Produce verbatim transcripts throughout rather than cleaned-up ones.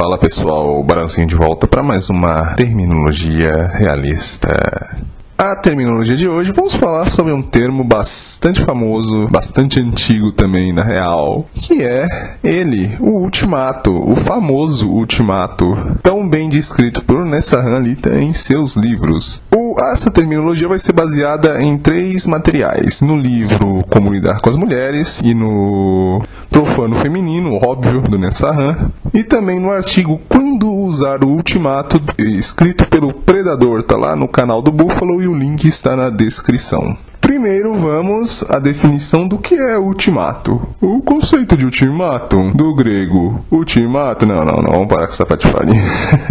Fala pessoal, Barãozinho de volta para mais uma terminologia realista. A terminologia de hoje, vamos falar sobre um termo bastante famoso, bastante antigo também na real, que é ele, o ultimato, o famoso ultimato, tão bem descrito por Nessa Hanlita em seus livros. O, essa terminologia vai ser baseada em três materiais, no livro Como Lidar com as Mulheres e no Profano Feminino, óbvio, do Nessa Han, e também no artigo Quando Usar o Ultimato, escrito pelo Predador, tá lá no canal do Buffalo e o link está na descrição. Primeiro vamos à definição do que é ultimato. O conceito de ultimatum, do grego ultimato, não, não, não, vamos parar com essa patifaria.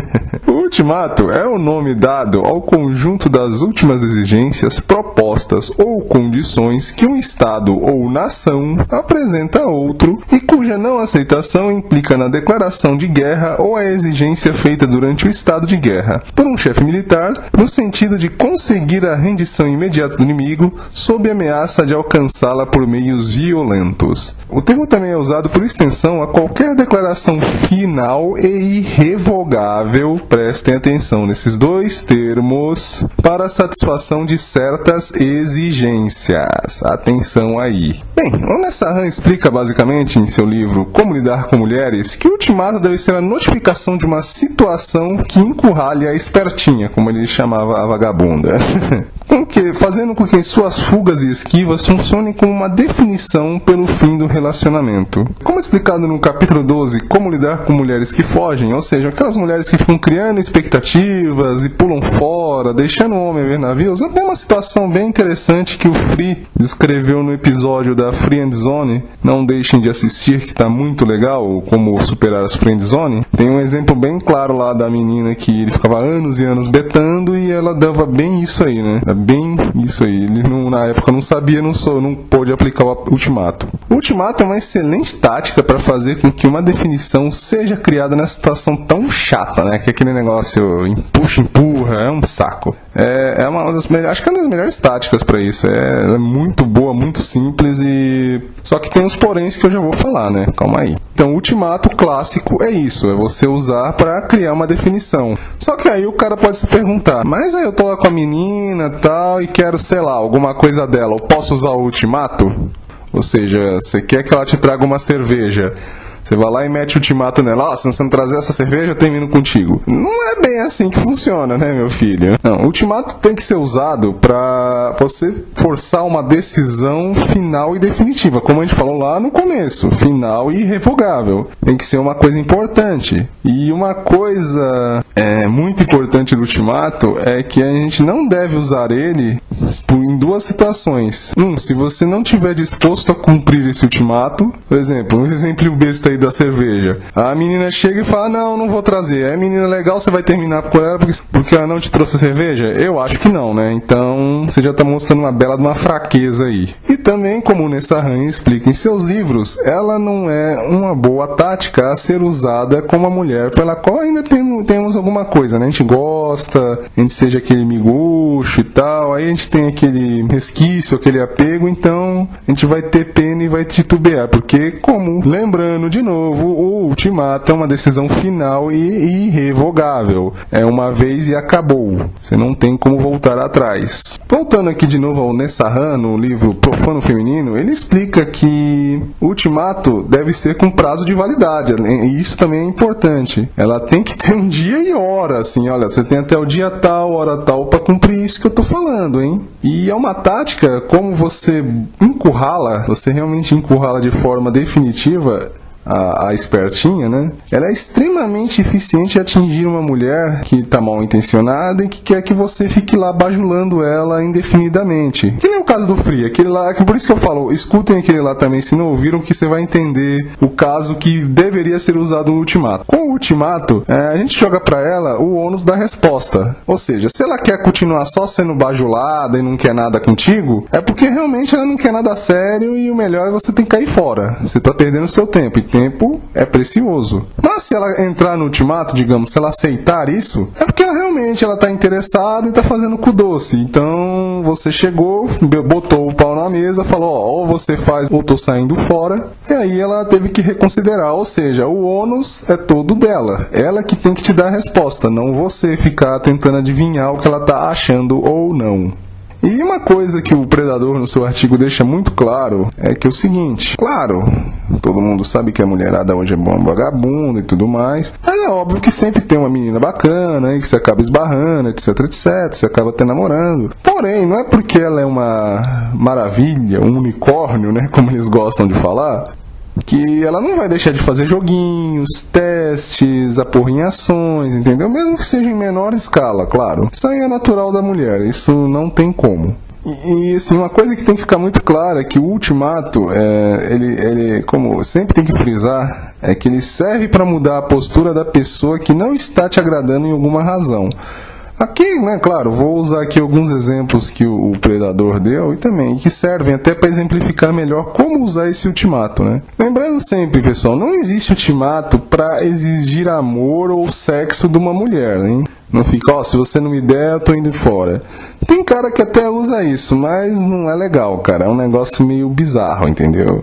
O ultimato é o nome dado ao conjunto das últimas exigências, propostas ou condições que um Estado ou nação apresenta a outro e cuja não aceitação implica na declaração de guerra ou a exigência feita durante o estado de guerra por um chefe militar no sentido de conseguir a rendição imediata do inimigo sob ameaça de alcançá-la por meios violentos. O termo também é usado por extensão a qualquer declaração final e irrevogável, prestem atenção nesses dois termos, para a satisfação de certas exigências. Atenção aí. Bem, o Nessa Han explica basicamente em seu livro Como Lidar com Mulheres que o ultimato deve ser a notificação de uma situação que encurralhe a espertinha, como ele chamava a vagabunda. Com que, fazendo com que suas fugas e esquivas funcionem como uma definição pelo fim do relacionamento. Como explicado no capítulo doze, Como Lidar com Mulheres que Fogem, ou seja, aquelas mulheres que ficam criando expectativas e pulam fora, deixando o homem ver navios, até uma situação bem interessante que o Free descreveu no episódio da Friend Zone. Não deixem de assistir, que está muito legal, como superar as Friend Zone. Tem um exemplo bem claro lá da menina que ele ficava anos e anos betando e ela dava bem isso aí, né? Bem isso aí. Ele não, na época não sabia, não, sou, não pôde aplicar o ultimato. O ultimato é uma excelente tática para fazer com que uma definição seja criada nessa situação tão chata, né? Que é aquele negócio empuxa, empurra, é um saco. É, é uma das melhores, acho que é uma das melhores táticas para isso. É, é muito boa, muito simples e só que tem uns poréns que eu já vou falar, né? Calma aí. Então, o ultimato clássico é isso, é você usar para criar uma definição. Só que aí o cara pode se perguntar, mas aí eu tô lá com a menina tal e quero, sei lá, alguma coisa dela, eu posso usar o ultimato? Ou seja, você quer que ela te traga uma cerveja, você vai lá e mete o ultimato nela, oh, se você não trazer essa cerveja, eu termino contigo. Não é bem assim que funciona, né, meu filho? Não, o ultimato tem que ser usado para você forçar uma decisão final e definitiva, como a gente falou lá no começo, final e irrevogável. Tem que ser uma coisa importante. E uma coisa é, muito importante do ultimato é que a gente não deve usar ele em duas situações. Um, se você não estiver disposto a cumprir esse ultimato, por exemplo, um exemplo besta aí da cerveja. A menina chega e fala, não, não vou trazer. É menina legal, você vai terminar com ela porque, porque ela não te trouxe a cerveja? Eu acho que não, né? Então, você já está mostrando uma bela de uma fraqueza aí. E também, como o Nessa Han explica em seus livros, ela não é uma boa tática a ser usada com uma mulher pela qual ainda tem, temos alguma coisa, né? A gente gosta, a gente seja aquele miguxo e tal, aí a gente tem aquele resquício, aquele apego, então a gente vai ter pena e vai titubear, porque, como, lembrando de novo, o ultimato é uma decisão final e irrevogável. É uma vez e acabou. Você não tem como voltar atrás. Voltando aqui de novo ao Nessa Han, no livro Profano Feminino, ele explica que o ultimato deve ser com prazo de validade. E isso também é importante. Ela tem que ter um dia e hora, assim, olha, você tem até o dia tal, hora tal, para cumprir isso que eu tô falando, hein? E é uma tática, como você encurrala, você realmente encurrala de forma definitiva A, a espertinha, né? Ela é extremamente eficiente em atingir uma mulher que está mal intencionada e que quer que você fique lá bajulando ela indefinidamente. Que nem o caso do Free, aquele lá, por isso que eu falo, escutem aquele lá também, se não ouviram, que você vai entender o caso que deveria ser usado no ultimato. Com o ultimato, é, a gente joga pra ela o ônus da resposta. Ou seja, se ela quer continuar só sendo bajulada e não quer nada contigo, é porque realmente ela não quer nada sério e o melhor é você ter que cair fora. Você tá perdendo o seu tempo. E tempo é precioso. Mas se ela entrar no ultimato, digamos, se ela aceitar isso, é porque ela realmente ela está interessada e está fazendo cu doce. Então você chegou, botou o pau na na mesa, falou, ó, ou você faz ou tô saindo fora. E aí ela teve que reconsiderar, ou seja, o ônus é todo dela. Ela que tem que te dar a resposta, não você ficar tentando adivinhar o que ela tá achando ou não. E uma coisa que o Predador no seu artigo deixa muito claro é que é o seguinte, claro, todo mundo sabe que a mulherada hoje é bom vagabunda e tudo mais, mas é óbvio que sempre tem uma menina bacana, hein, que você acaba esbarrando, etc, etc, você acaba até namorando. Porém, não é porque ela é uma maravilha, um unicórnio, né, como eles gostam de falar, que ela não vai deixar de fazer joguinhos, testes, apurrinhações, entendeu? Mesmo que seja em menor escala, claro. Isso aí é natural da mulher, isso não tem como. E, e assim, uma coisa que tem que ficar muito clara é que o ultimato, é, ele, ele, como sempre tem que frisar, é que ele serve para mudar a postura da pessoa que não está te agradando em alguma razão. Aqui, né, claro, vou usar aqui alguns exemplos que o Predador deu e também que servem até para exemplificar melhor como usar esse ultimato, né? Lembrando sempre, pessoal, não existe ultimato para exigir amor ou sexo de uma mulher, hein? Não fica, ó, se você não me der, eu tô indo fora. Tem cara que até usa isso, mas não é legal, cara. É um negócio meio bizarro, entendeu?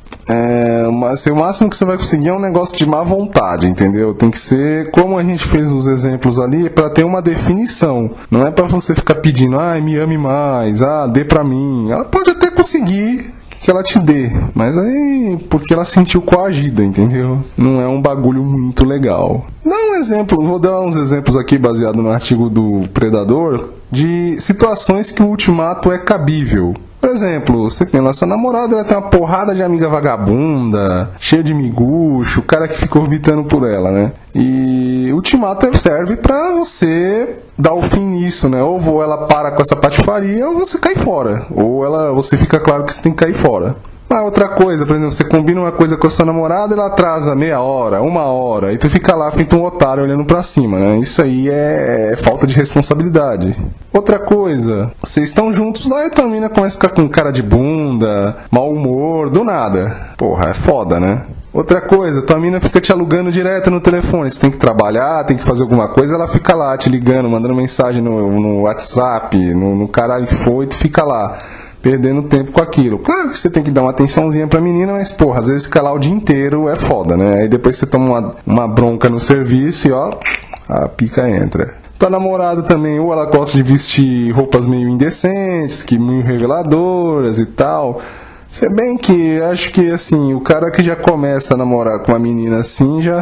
É, mas o máximo que você vai conseguir é um negócio de má vontade, entendeu? Tem que ser, como a gente fez nos exemplos ali, para ter uma definição. Não é para você ficar pedindo, ah, me ame mais, ah, dê pra mim. Ela pode até conseguir que ela te dê, mas aí porque ela sentiu coagida, entendeu? Não é um bagulho muito legal. Dá um exemplo, vou dar uns exemplos aqui baseado no artigo do Predador de situações que o ultimato é cabível. Por exemplo, você tem lá sua namorada, ela tem uma porrada de amiga vagabunda, cheia de miguxo, o cara que fica orbitando por ela, né? E o ultimato serve pra você dar o fim nisso, né? Ou ela para com essa patifaria, ou você cai fora. Ou ela, você fica claro que você tem que cair fora. Ah, outra coisa, por exemplo, você combina uma coisa com a sua namorada, ela atrasa meia hora, uma hora, e tu fica lá feito um otário olhando pra cima, né? Isso aí é, é falta de responsabilidade. Outra coisa, vocês estão juntos lá e a tua mina começa a ficar com cara de bunda, mau humor, do nada. Porra, é foda, né? Outra coisa, tua mina fica te alugando direto no telefone, você tem que trabalhar, tem que fazer alguma coisa, ela fica lá te ligando, mandando mensagem no, no WhatsApp, no, no caralho que foi, e tu fica lá perdendo tempo com aquilo. Claro que você tem que dar uma atençãozinha pra menina, mas porra, às vezes ficar lá o dia inteiro é foda, né? Aí depois você toma uma, uma bronca no serviço e ó, a pica entra. Tua namorada também, ou ela gosta de vestir roupas meio indecentes, que meio reveladoras e tal. Se bem que acho que assim, o cara que já começa a namorar com uma menina assim já,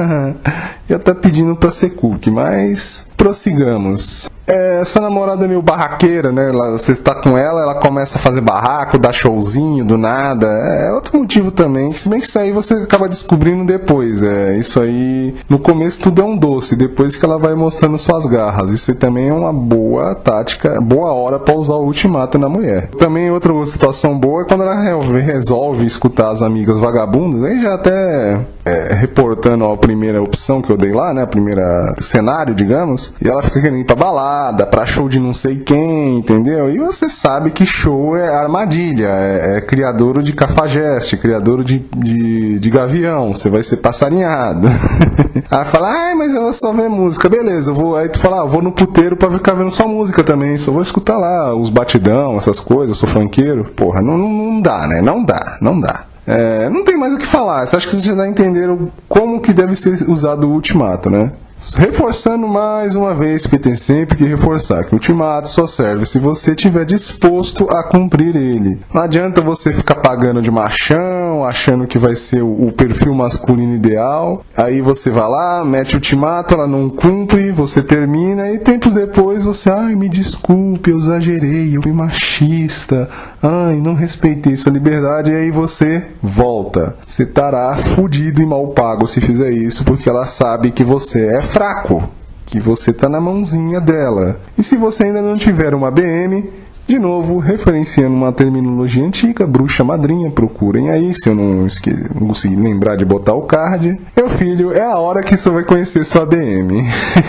já tá pedindo pra ser cookie, mas prossigamos. É, sua namorada é meio barraqueira, né? Ela, você está com ela, ela começa a fazer barraco, dar showzinho do nada. É outro motivo também. Se bem que isso aí você acaba descobrindo depois. É, isso aí, no começo tudo é um doce, depois que ela vai mostrando suas garras. Isso aí também é uma boa tática, boa hora para usar o ultimato na mulher. Também outra situação boa é quando ela resolve escutar as amigas vagabundas. Aí já até é, reportando a primeira opção que eu dei lá, né? A primeira cenário, digamos. E ela fica querendo ir pra balada, pra show de não sei quem, entendeu? E você sabe que show é armadilha, é, é criadouro de cafajeste, criadouro de, de, de gavião, você vai ser passarinhado. Aí fala, ah, mas eu vou só ver música, beleza, eu vou, aí tu fala, ah, eu vou no puteiro pra ficar vendo só música também, só vou escutar lá os batidão, essas coisas, eu sou funkeiro. Porra, não, não, não dá, né? Não dá, não dá. É, não tem mais o que falar, acho que vocês já entenderam como que deve ser usado o ultimato, né? Reforçando mais uma vez, porque tem sempre que reforçar que o ultimato só serve se você estiver disposto a cumprir ele. Não adianta você ficar pagando de machão, achando que vai ser o perfil masculino ideal. Aí você vai lá, mete o ultimato, ela não cumpre, você termina e tempos depois você, ai, me desculpe, eu exagerei, eu fui machista, ai, não respeitei sua liberdade, e aí você volta. Você estará fudido e mal pago se fizer isso, porque ela sabe que você é fraco, que você tá na mãozinha dela. E se você ainda não tiver uma B M, de novo, referenciando uma terminologia antiga, bruxa madrinha, procurem aí, se eu não, esque... não conseguir lembrar de botar o card. Meu filho, é a hora que você vai conhecer sua B M.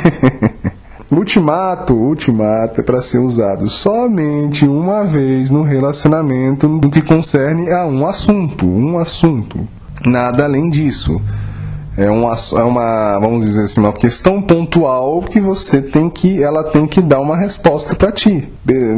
Ultimato, ultimato é para ser usado somente uma vez no relacionamento no que concerne a um assunto, um assunto. Nada além disso. É uma, é uma, vamos dizer assim, uma questão pontual que você tem que, ela tem que dar uma resposta pra ti.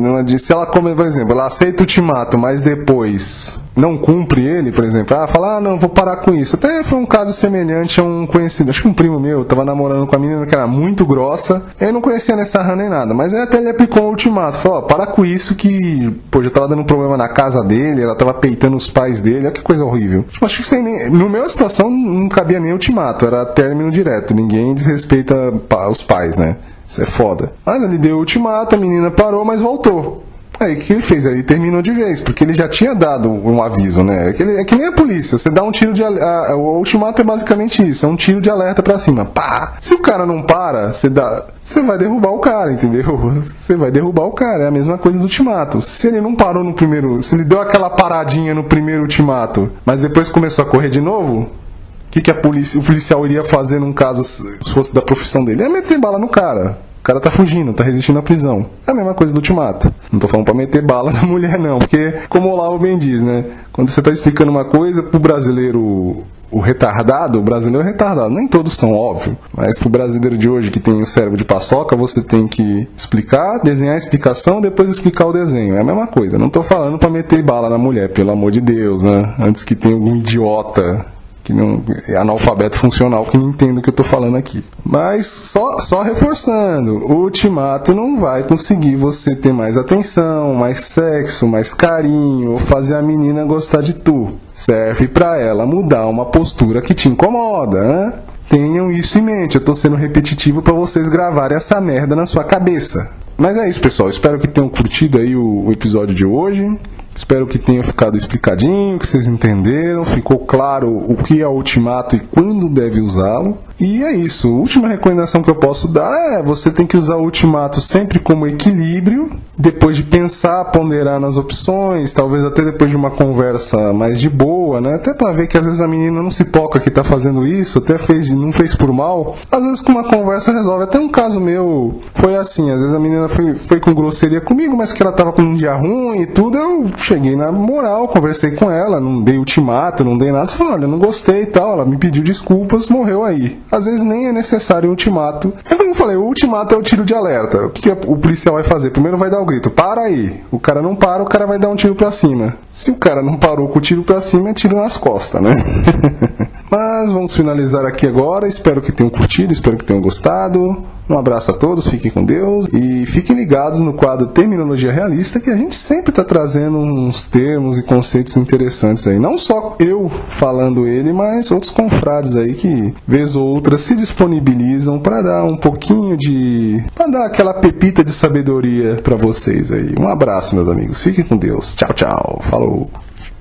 Se ela, como, por exemplo, ela aceita o ultimato, mas depois não cumpre ele, por exemplo, ah, fala, ah, não, vou parar com isso. Até foi um caso semelhante a um conhecido, acho que um primo meu, tava namorando com a menina que era muito grossa, eu não conhecia nessa rã nem nada, mas aí até ele aplicou um ultimato, falou, ó, para com isso que, pô, já tava dando problema na casa dele, ela tava peitando os pais dele, olha que coisa horrível. Tipo, acho que sem nem, no meu situação não cabia nem ultimato, era término direto, ninguém desrespeita os pais, né? Isso é foda. Mas ele deu o ultimato, a menina parou, mas voltou. Aí o que ele fez? Ele terminou de vez, porque ele já tinha dado um aviso, né? É que, ele, é que nem a polícia, você dá um tiro de a, o ultimato é basicamente isso, é um tiro de alerta pra cima. Pá! Se o cara não para, você dá, você vai derrubar o cara, entendeu? Você vai derrubar o cara, é a mesma coisa do ultimato. Se ele não parou no primeiro, se ele deu aquela paradinha no primeiro ultimato, mas depois começou a correr de novo, o que, que a polícia, o policial iria fazer num caso se fosse da profissão dele? É meter bala no cara. O cara tá fugindo, tá resistindo à prisão. É a mesma coisa do ultimato. Não tô falando pra meter bala na mulher, não. Porque, como o Olavo bem diz, né? Quando você tá explicando uma coisa pro brasileiro, o retardado, o brasileiro é retardado. Nem todos são, óbvio. Mas pro brasileiro de hoje, que tem o cérebro de paçoca, você tem que explicar, desenhar a explicação, depois explicar o desenho. É a mesma coisa. Não tô falando pra meter bala na mulher, pelo amor de Deus, né? Antes que tenha algum idiota... que não é analfabeto funcional que não entende o que eu tô falando aqui. Mas só, só reforçando, o ultimato não vai conseguir você ter mais atenção, mais sexo, mais carinho, ou fazer a menina gostar de tu. Serve pra ela mudar uma postura que te incomoda, né? Tenham isso em mente, eu tô sendo repetitivo pra vocês gravarem essa merda na sua cabeça. Mas é isso, pessoal, espero que tenham curtido aí o, o episódio de hoje. Espero que tenha ficado explicadinho, que vocês entenderam, ficou claro o que é o ultimato e quando deve usá-lo. E é isso, a última recomendação que eu posso dar é você tem que usar o ultimato sempre como equilíbrio, depois de pensar, ponderar nas opções, talvez até depois de uma conversa mais de boa, né? Até pra ver que às vezes a menina não se toca que tá fazendo isso, até fez, não fez por mal. Às vezes com uma conversa resolve. Até um caso meu foi assim, às vezes a menina foi, foi com grosseria comigo, mas que ela tava com um dia ruim e tudo, eu cheguei na moral, conversei com ela, não dei ultimato, não dei nada, falei, olha, não gostei e tal, ela me pediu desculpas, morreu aí. Às vezes nem é necessário o ultimato. É como eu falei, o ultimato é o tiro de alerta. O que, que o policial vai fazer? Primeiro vai dar o grito, para aí. O cara não para, o cara vai dar um tiro pra cima. Se o cara não parou com o tiro pra cima, é tiro nas costas, né? Mas vamos finalizar aqui agora. Espero que tenham curtido, espero que tenham gostado. Um abraço a todos, fiquem com Deus e fiquem ligados no quadro Terminologia Realista, que a gente sempre está trazendo uns termos e conceitos interessantes aí. Não só eu falando ele, mas outros confrades aí que, vez ou outra, se disponibilizam para dar um pouquinho de... para dar aquela pepita de sabedoria para vocês aí. Um abraço, meus amigos. Fiquem com Deus. Tchau, tchau. Falou.